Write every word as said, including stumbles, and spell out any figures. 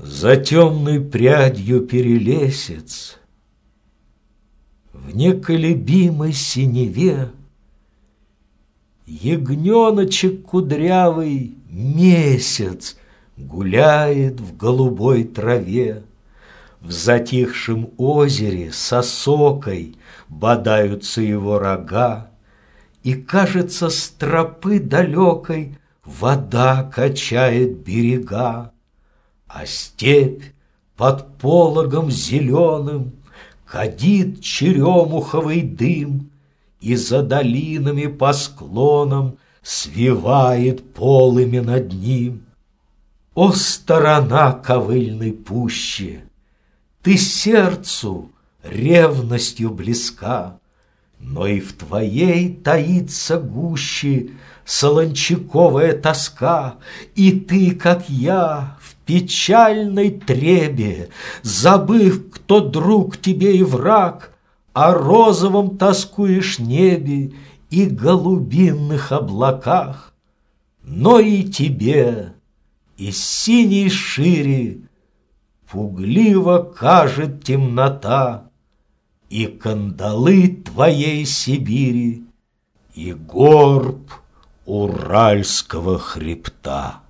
За темной прядью перелесец, в неколебимой синеве, ягненочек кудрявый месяц гуляет в голубой траве. В затихшем озере с осокой бодаются его рога, и, кажется, с тропы далекой вода качает берега. А степь под пологом зеленым кадит черемуховый дым, и за долинами по склонам свивает полыми над ним. О, сторона ковыльной пущи! Ты сердцу ревностью близка, но и в твоей таится гуще солончаковая тоска, и ты, как я, в печальной требе, забыв, кто друг тебе и враг, о розовом тоскуешь небе и голубинных облаках. Но и тебе из синей шире пугливо кажет темнота и кандалы твоей Сибири, и горб Уральского хребта.